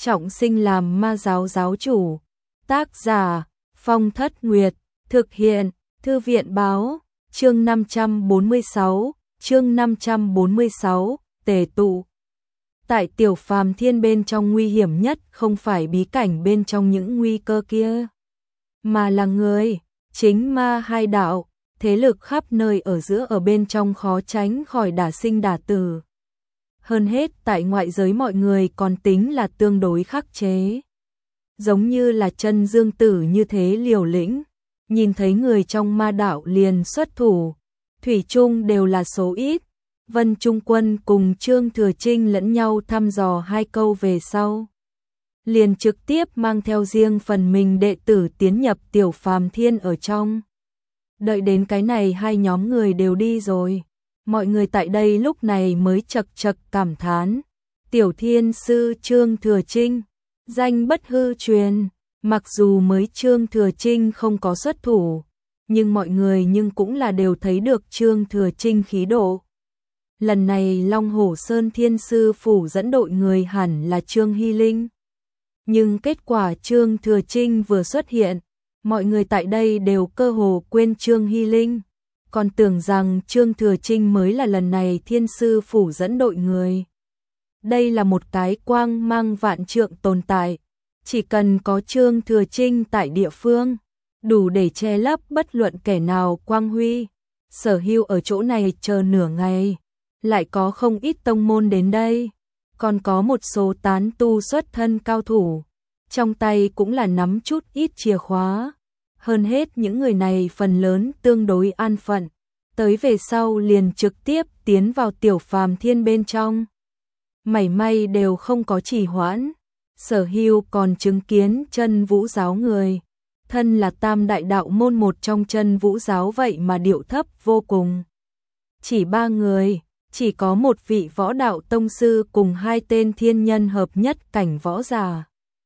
trọng sinh làm ma giáo giáo chủ. Tác giả Phong Thất Nguyệt, thực hiện Thư viện báo. Chương 546, tề tụ. Tại Tiểu Phàm Thiên bên trong nguy hiểm nhất không phải bí cảnh bên trong những nguy cơ kia, mà là người, chính ma hai đạo, thế lực khắp nơi ở giữa ở bên trong khó tránh khỏi đả sinh đả tử. Hơn hết tại ngoại giới mọi người còn tính là tương đối khắc chế. Giống như là Chân Dương Tử như thế liều lĩnh, nhìn thấy người trong ma đạo liền xuất thủ, thủy chung đều là số ít. Vân Trung Quân cùng Trương Thừa Trinh lẫn nhau thăm dò hai câu về sau, liền trực tiếp mang theo riêng phần mình đệ tử tiến nhập Tiểu Phàm Thiên ở trong. Đợi đến cái này hai nhóm người đều đi rồi, mọi người tại đây lúc này mới chậc chậc cảm thán. Tiểu Thiên sư Trương Thừa Trinh, danh bất hư truyền, mặc dù mới Trương Thừa Trinh không có xuất thủ, nhưng mọi người cũng là đều thấy được Trương Thừa Trinh khí độ. Lần này Long Hổ Sơn Thiên Sư Phủ dẫn đội người hẳn là Trương Hy Linh. Nhưng kết quả Trương Thừa Trinh vừa xuất hiện, mọi người tại đây đều cơ hồ quên Trương Hy Linh, còn tưởng rằng Trương Thừa Trinh mới là lần này Thiên Sư Phủ dẫn đội người. Đây là một cái quang mang vạn trượng tồn tại, chỉ cần có Trương Thừa Trinh tại địa phương, đủ để che lấp bất luận kẻ nào quang huy. Sở Hưu ở chỗ này chờ nửa ngày, lại có không ít tông môn đến đây, còn có một số tán tu xuất thân cao thủ, trong tay cũng là nắm chút ít chìa khóa. Hơn hết những người này phần lớn tương đối an phận, tới về sau liền trực tiếp tiến vào Tiểu Phàm Thiên bên trong, mảy may đều không có trì hoãn. Sở Hưu còn chứng kiến Chân Vũ giáo người, thân là tam đại đạo môn một trong Chân Vũ giáo vậy mà điệu thấp vô cùng. Chỉ 3 người, chỉ có một vị võ đạo tông sư cùng 2 tên thiên nhân hợp nhất cảnh võ giả.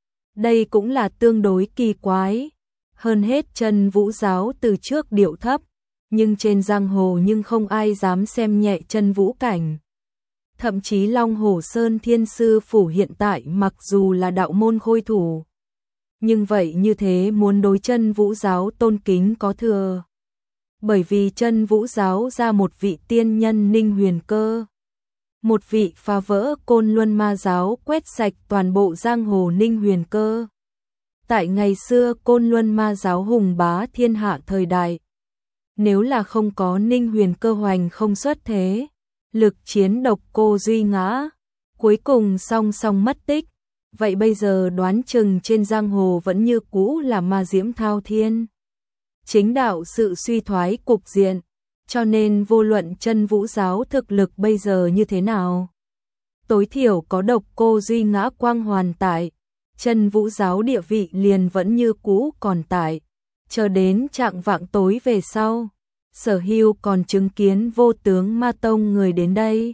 Đây cũng là tương đối kỳ quái. Hơn hết Chân Vũ giáo từ trước điệu thấp, nhưng trên giang hồ không ai dám xem nhẹ Chân Vũ cảnh. Thậm chí Long Hổ Sơn Thiên Sư Phủ hiện tại mặc dù là đạo môn khôi thủ, nhưng vậy như thế muốn đối Chân Vũ giáo tôn kính có thừa. Bởi vì Chân Vũ giáo ra một vị tiên nhân Ninh Huyền Cơ, một vị phá vỡ Côn Luân ma giáo quét sạch toàn bộ giang hồ Ninh Huyền Cơ. Tại ngày xưa Côn Luân ma giáo hùng bá thiên hạ thời đại, nếu là không có Ninh Huyền Cơ hoành không xuất thế, lực chiến độc cô duy ngã, cuối cùng song song mất tích, vậy bây giờ đoán chừng trên giang hồ vẫn như cũ là ma diễm thao thiên, chính đạo sự suy thoái cục diện. Cho nên vô luận Chân Vũ giáo thực lực bây giờ như thế nào, tối thiểu có độc cô duy ngã quang hoàn tại, Chân Vũ giáo địa vị liền vẫn như cũ còn tại. Chờ đến trạng vạng tối về sau, Sở Hưu còn chứng kiến Vô Tướng Ma Tông người đến đây.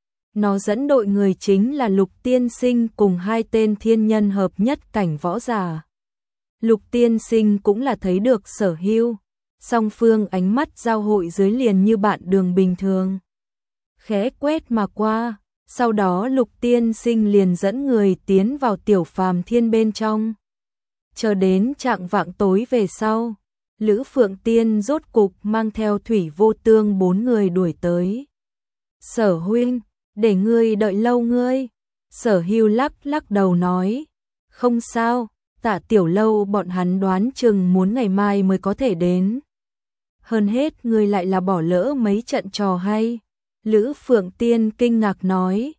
Nó dẫn đội người chính là Lục Tiên Sinh cùng 2 tên thiên nhân hợp nhất cảnh võ giả. Lục Tiên Sinh cũng là thấy được Sở Hưu, song phương ánh mắt giao hội dưới liền như bạn đường bình thường, khẽ quét mà qua. Sau đó Lục Tiên Sinh liền dẫn người tiến vào Tiểu Phàm Thiên bên trong. Chờ đến trạng vạng tối về sau, Lữ Phượng Tiên rốt cục mang theo Thủy Vô Tương 4 người đuổi tới. Sở huynh, để ngươi đợi lâu ngươi. Sở Hưu lắc đầu nói, không sao, Tạ Tiểu Lâu bọn hắn đoán chừng muốn ngày mai mới có thể đến. Hơn hết ngươi lại là bỏ lỡ mấy trận trò hay. Lữ Phượng Tiên kinh ngạc nói,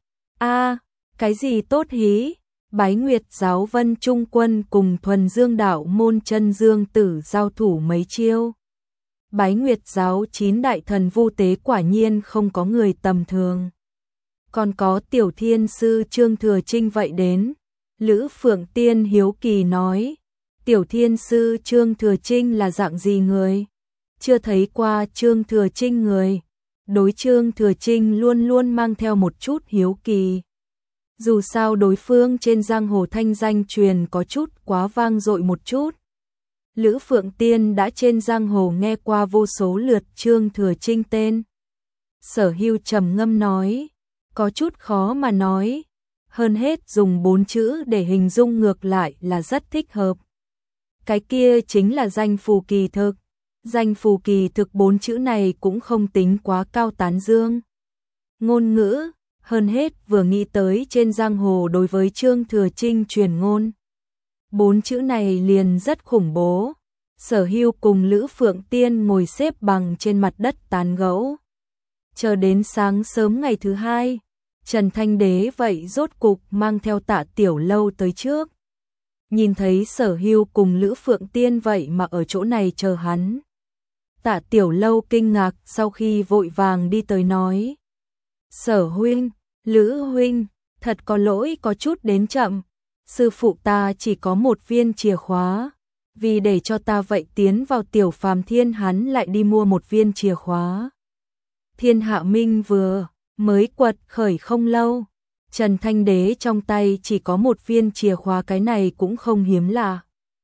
cái gì tốt hí? Bái Nguyệt giáo Vân Trung Quân cùng Thuần Dương đạo môn Chân Dương Tử giao thủ mấy chiêu. Bái Nguyệt giáo 9 đại thần vu tế quả nhiên không có người tầm thường. Còn có Tiểu Thiên sư Trương Thừa Trinh vậy đến. Lữ Phượng Tiên hiếu kỳ nói, Tiểu Thiên sư Trương Thừa Trinh là dạng gì người? Chưa thấy qua Trương Thừa Trinh người. Đối Trương Thừa Trinh luôn luôn mang theo một chút hiếu kỳ. Dù sao đối phương trên giang hồ thanh danh truyền có chút quá vang dội một chút. Lữ Phượng Tiên đã trên giang hồ nghe qua vô số lượt Trương Thừa Trinh tên. Sở Hưu trầm ngâm nói, có chút khó mà nói. hơn hết dùng 4 chữ để hình dung ngược lại là rất thích hợp. Cái kia chính là danh phù kỳ thực. Danh phù kỳ thực 4 chữ này cũng không tính quá cao tán dương. Ngôn ngữ, hơn hết vừa nghĩ tới trên giang hồ đối với Trương Thừa Trinh truyền ngôn. 4 chữ này liền rất khủng bố. Sở Hưu cùng Lữ Phượng Tiên ngồi xếp bằng trên mặt đất tán gẫu. Chờ đến sáng sớm ngày thứ hai, Trần Thanh Đế vậy rốt cục mang theo Tạ Tiểu Lâu tới trước. Nhìn thấy Sở Hưu cùng Lữ Phượng Tiên vậy mà ở chỗ này chờ hắn. Tạ Tiểu Lâu kinh ngạc, sau khi vội vàng đi tới nói: Sở huynh, Lữ huynh, thật có lỗi có chút đến chậm. Sư phụ ta chỉ có một viên chìa khóa, vì để cho ta vậy tiến vào Tiểu Phàm Thiên hắn lại đi mua một viên chìa khóa. Thiên Hạ Minh vừa mới quật khởi không lâu, Trần Thanh Đế trong tay chỉ có một viên chìa khóa, cái này cũng không hiếm lạ.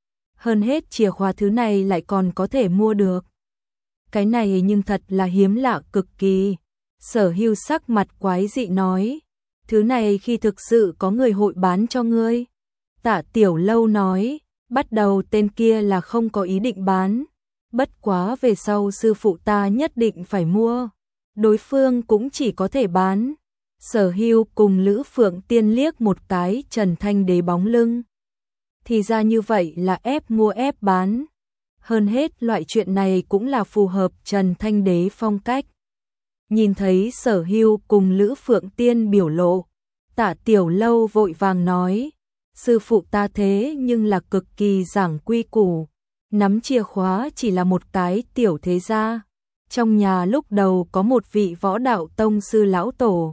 Hơn hết chìa khóa thứ này lại còn có thể mua được. Cái này nhưng thật là hiếm lạ cực kỳ. Sở Hưu sắc mặt quái dị nói: Thứ này khi thực sự có người hội bán cho ngươi. Tạ Tiểu Lâu nói: Bắt đầu tên kia là không có ý định bán. Bất quá về sau sư phụ ta nhất định phải mua. Đối phương cũng chỉ có thể bán. Sở Hưu cùng Lữ Phượng Tiên liếc một cái Trần Thanh Đế bóng lưng. Thì ra như vậy là ép mua ép bán. Hơn hết loại chuyện này cũng là phù hợp Trần Thanh Đế phong cách. Nhìn thấy Sở Hưu cùng Lữ Phượng Tiên biểu lộ, Tạ Tiểu Lâu vội vàng nói: Sư phụ ta thế nhưng là cực kỳ giảng quy củ. Nắm chìa khóa chỉ là một cái tiểu thế gia. Trong nhà lúc đầu có một vị võ đạo tông sư lão tổ.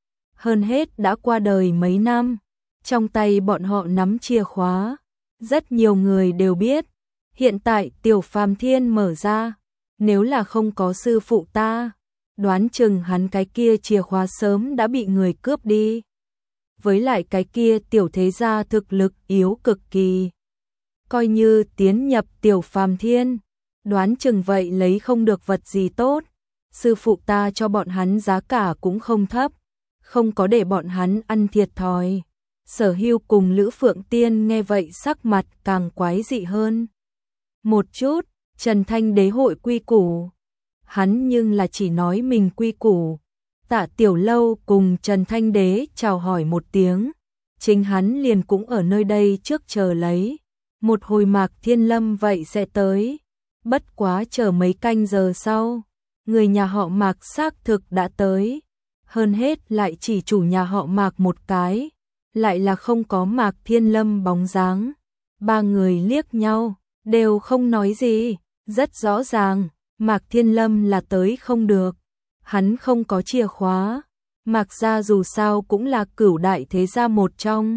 Hơn hết đã qua đời mấy năm. Trong tay bọn họ nắm chìa khóa. Rất nhiều người đều biết. Hiện tại Tiểu Phàm Thiên mở ra. Nếu là không có sư phụ ta, đoán chừng hắn cái kia chìa khóa sớm đã bị người cướp đi. Với lại cái kia tiểu thế gia thực lực yếu cực kỳ. Coi như tiến nhập Tiểu Phàm Thiên, đoán chừng vậy lấy không được vật gì tốt. Sư phụ ta cho bọn hắn giá cả cũng không thấp, không có để bọn hắn ăn thiệt thòi. Sở Hưu cùng Lữ Phượng Tiên nghe vậy sắc mặt càng quái dị hơn. Một chút, Trần Thanh Đế hội quy củ. Hắn nhưng là chỉ nói mình quy củ. Tạ Tiểu Lâu cùng Trần Thanh Đế chào hỏi một tiếng. Chính hắn liền cũng ở nơi đây trước chờ lấy. Một hồi Mạc Thiên Lâm vậy sẽ tới. Bất quá chờ mấy canh giờ sau, người nhà họ Mạc xác thực đã tới. Hơn hết lại chỉ chủ nhà họ Mạc một cái, lại là không có Mạc Thiên Lâm bóng dáng. Ba người liếc nhau, đều không nói gì. Rất rõ ràng, Mạc Thiên Lâm là tới không được. Hắn không có chìa khóa. Mạc gia dù sao cũng là cửu đại thế gia một trong.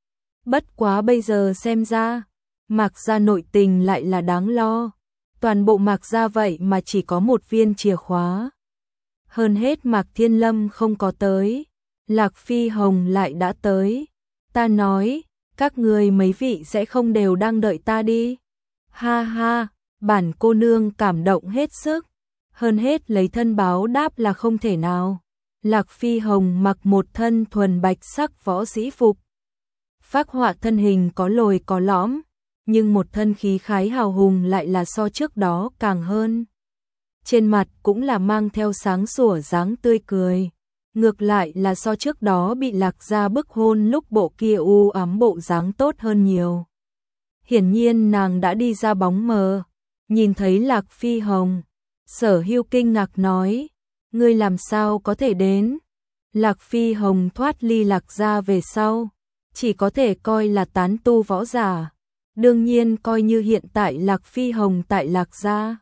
Bất quá bây giờ xem ra, Mạc gia nội tình lại là đáng lo. Toàn bộ Mạc gia vậy mà chỉ có một viên chìa khóa. Hơn hết Mạc Thiên Lâm không có tới, Lạc Phi Hồng lại đã tới. Ta nói, các người mấy vị sẽ không đều đang đợi ta đi. Ha ha, bản cô nương cảm động hết sức. Hơn hết lấy thân báo đáp là không thể nào. Lạc Phi Hồng mặc một thân thuần bạch sắc võ sĩ phục. Phác họa thân hình có lồi có lõm, nhưng một thân khí khái hào hùng lại là so trước đó càng hơn. Trên mặt cũng là mang theo sáng sủa dáng tươi cười. Ngược lại là so trước đó bị Lạc gia bức hôn lúc bộ kia u ám bộ dáng tốt hơn nhiều. Hiển nhiên nàng đã đi ra bóng mờ. Nhìn thấy Lạc Phi Hồng, Sở Hưu kinh ngạc nói: Ngươi làm sao có thể đến? Lạc Phi Hồng thoát ly Lạc gia về sau, chỉ có thể coi là tán tu võ giả. Đương nhiên coi như hiện tại Lạc Phi Hồng tại Lạc gia,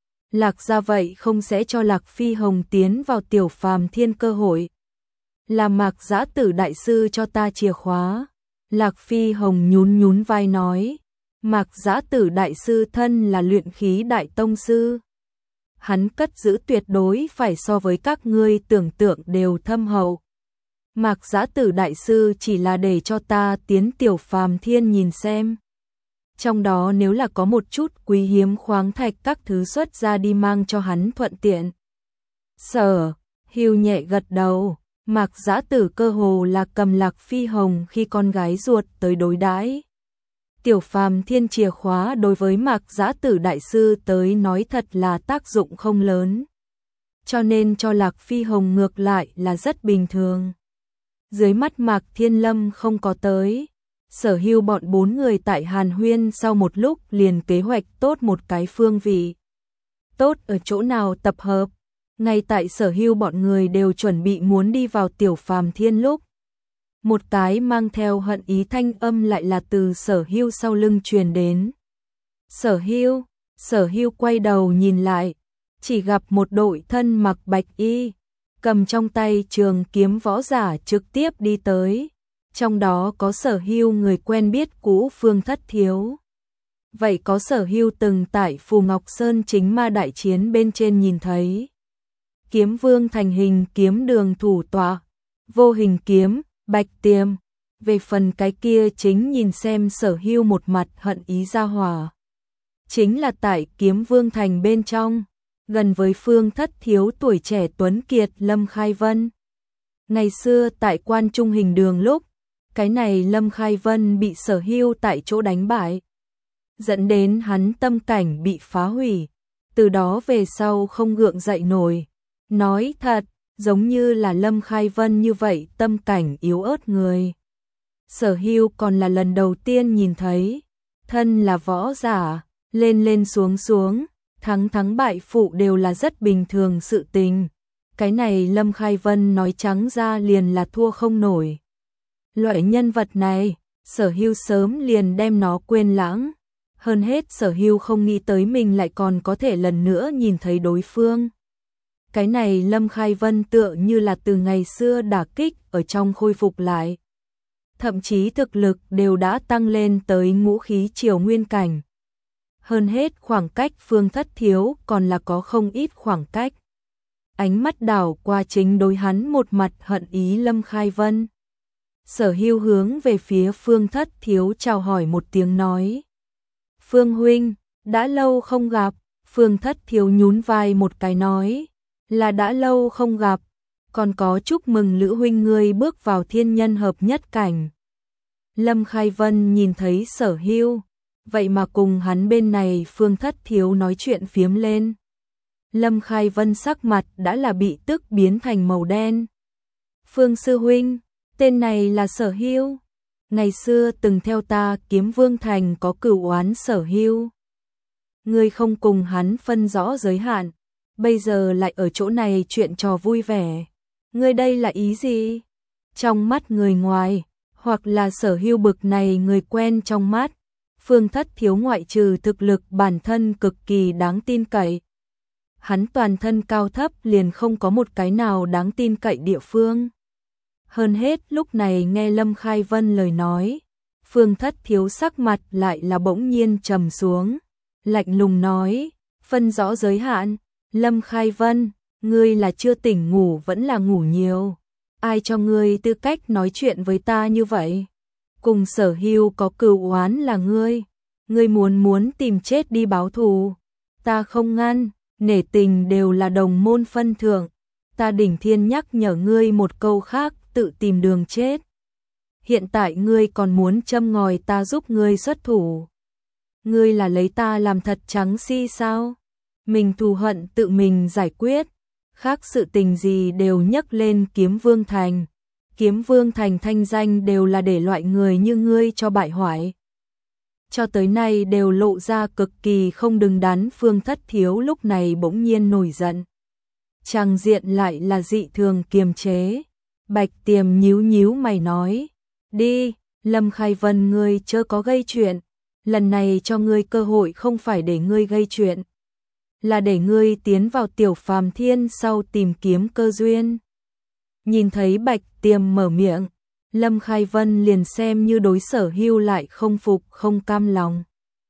Lạc gia vậy không sẽ cho Lạc Phi Hồng tiến vào Tiểu Phàm Thiên cơ hội. Là Mạc Giã Tử đại sư cho ta chìa khóa. Lạc Phi Hồng nhún nhún vai nói: Mạc Giã Tử đại sư thân là luyện khí đại tông sư. Hắn cất giữ tuyệt đối phải so với các ngươi tưởng tượng đều thâm hậu. Mạc Giã Tử đại sư chỉ là để cho ta tiến Tiểu Phàm Thiên nhìn xem. Trong đó nếu là có một chút quý hiếm khoáng thạch các thứ xuất ra đi mang cho hắn thuận tiện. Sở Hưu nhẹ gật đầu, Mạc Giã Tử cơ hồ là cầm Lạc Phi Hồng khi con gái ruột tới đối đãi. Tiểu Phàm Thiên chìa khóa đối với Mạc Giã Tử đại sư tới nói thật là tác dụng không lớn. Cho nên cho Lạc Phi Hồng ngược lại là rất bình thường. Dưới mắt Mạc Thiên Lâm không có tới. Sở Hưu bọn 4 người tại Hàn Huyên sau một lúc liền kế hoạch tốt một cái phương vị. Tốt ở chỗ nào tập hợp. Ngay tại Sở Hưu bọn người đều chuẩn bị muốn đi vào Tiểu Phàm Thiên lúc. Một cái mang theo hận ý thanh âm lại là từ Sở Hưu sau lưng truyền đến. Sở Hưu quay đầu nhìn lại, chỉ gặp một đội thân mặc bạch y, cầm trong tay trường kiếm võ giả trực tiếp đi tới. Trong đó có Sở Hưu người quen biết cũ Phương Thất Thiếu. Vậy có Sở Hưu từng tại Phù Ngọc Sơn chính ma đại chiến bên trên nhìn thấy. Kiếm Vương thành hình kiếm đường thủ tọa, vô hình kiếm, Bạch Tiềm. Về phần cái kia chính nhìn xem Sở Hưu một mặt hận ý ra hòa. Chính là tại Kiếm Vương thành bên trong, gần với Phương Thất Thiếu tuổi trẻ tuấn kiệt Lâm Khai Vân. Ngày xưa tại Quan Trung Hình Đường lúc, cái này Lâm Khai Vân bị Sở Hưu tại chỗ đánh bại, dẫn đến hắn tâm cảnh bị phá hủy, từ đó về sau không gượng dậy nổi. Nói thật, giống như là Lâm Khai Vân như vậy tâm cảnh yếu ớt người. Sở Hưu còn là lần đầu tiên nhìn thấy, thân là võ giả, lên lên xuống xuống, thắng bại phụ đều là rất bình thường sự tình. Cái này Lâm Khai Vân nói trắng ra liền là thua không nổi. Loại nhân vật này, Sở Hưu sớm liền đem nó quên lãng. Hơn hết Sở Hưu không nghĩ tới mình lại còn có thể lần nữa nhìn thấy đối phương. Cái này Lâm Khai Vân tựa như là từ ngày xưa đả kích ở trong khôi phục lại. Thậm chí thực lực đều đã tăng lên tới ngũ khí triều nguyên cảnh. Hơn hết khoảng cách Phương Thất Thiếu còn là có không ít khoảng cách. Ánh mắt đảo qua chính đối hắn một mặt hận ý Lâm Khai Vân. Sở Hưu hướng về phía Phương Thất Thiếu chào hỏi một tiếng nói. Phương huynh, đã lâu không gặp. Phương Thất Thiếu nhún vai một cái nói. Là đã lâu không gặp, còn có chúc mừng Lữ huynh ngươi bước vào thiên nhân hợp nhất cảnh. Lâm Khai Vân nhìn thấy Sở Hưu, vậy mà cùng hắn bên này Phương Thất Thiếu nói chuyện phiếm lên. Lâm Khai Vân sắc mặt đã là bị tức biến thành màu đen. Phương sư huynh, tên này là Sở Hưu. Ngày xưa từng theo ta Kiếm Vương thành có cửu oán Sở Hưu. Ngươi không cùng hắn phân rõ giới hạn, bây giờ lại ở chỗ này chuyện trò vui vẻ. Ngươi đây là ý gì? Trong mắt người ngoài, hoặc là Sở Hưu bực này người quen trong mắt, Phương Thất Thiếu ngoại trừ thực lực bản thân cực kỳ đáng tin cậy. Hắn toàn thân cao thấp liền không có một cái nào đáng tin cậy địa phương. Hơn hết lúc này nghe Lâm Khai Vân lời nói, Phương Thất Thiếu sắc mặt lại là bỗng nhiên trầm xuống, lạnh lùng nói, phân rõ giới hạn. Lâm Khai Vân, ngươi là chưa tỉnh ngủ vẫn là ngủ nhiều. Ai cho ngươi tư cách nói chuyện với ta như vậy? Cùng Sở Hưu có cừu oán là ngươi. Ngươi muốn tìm chết đi báo thù. Ta không ngăn, nể tình đều là đồng môn phân thượng. Ta Đỉnh Thiên nhắc nhở ngươi một câu khác, tự tìm đường chết. Hiện tại ngươi còn muốn châm ngòi ta giúp ngươi xuất thủ. Ngươi là lấy ta làm thật trắng si sao? Mình thù hận tự mình giải quyết, khác sự tình gì đều nhắc lên Kiếm Vương thành. Kiếm Vương thành thanh danh đều là để loại người như ngươi cho bại hoại. Cho tới nay đều lộ ra cực kỳ không đứng đắn. Phương Thất Thiếu lúc này bỗng nhiên nổi giận. Tràng diện lại là dị thường kiềm chế. Bạch Tiềm nhíu mày nói, đi, Lâm Khai Vân ngươi chớ có gây chuyện. Lần này cho ngươi cơ hội không phải để ngươi gây chuyện, là để ngươi tiến vào Tiểu Phàm Thiên sau tìm kiếm cơ duyên. Nhìn thấy Bạch Tiềm mở miệng, Lâm Khai Vân liền xem như đối Sở Hưu lại không phục không cam lòng.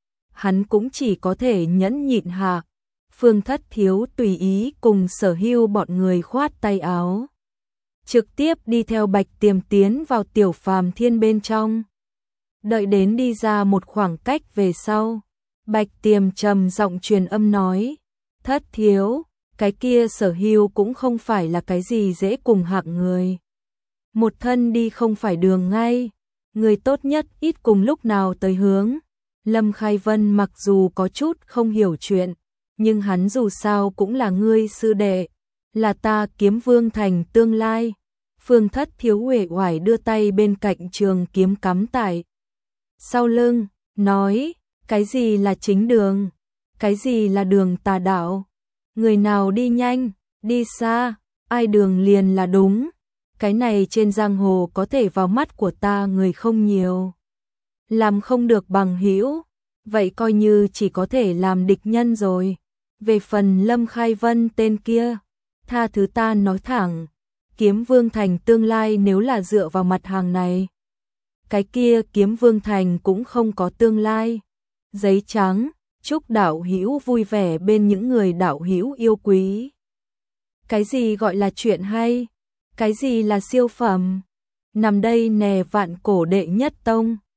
Hắn cũng chỉ có thể nhẫn nhịn hạ. Phương Thất Thiếu tùy ý cùng Sở Hưu bọn người khoát tay áo, trực tiếp đi theo Bạch Tiềm tiến vào Tiểu Phàm Thiên bên trong. Đợi đến đi ra một khoảng cách về sau, Bạch Tiềm trầm giọng truyền âm nói, Thất Thiếu, cái kia Sở Hưu cũng không phải là cái gì dễ cùng hạng người. Một thân đi không phải đường ngay, người tốt nhất ít cùng lúc nào tới hướng. Lâm Khai Vân mặc dù có chút không hiểu chuyện, nhưng hắn dù sao cũng là ngươi sư đệ, là ta Kiếm Vương thành tương lai. Phương Thất Thiếu uể oải đưa tay bên cạnh trường kiếm cắm tại sau lưng, nói, cái gì là chính đường, cái gì là đường tà đạo, người nào đi nhanh, đi xa, ai đường liền là đúng, cái này trên giang hồ có thể vào mắt của ta người không nhiều. Làm không được bằng hữu, vậy coi như chỉ có thể làm địch nhân rồi. Về phần Lâm Khai Vân tên kia, tha thứ ta nói thẳng, Kiếm Vương thành tương lai nếu là dựa vào mặt hàng này, cái kia Kiếm Vương thành cũng không có tương lai. Giấy trắng, chúc đạo hữu vui vẻ bên những người đạo hữu yêu quý. Cái gì gọi là chuyện hay? Cái gì là siêu phẩm? Nằm đây nè Vạn Cổ đệ nhất tông.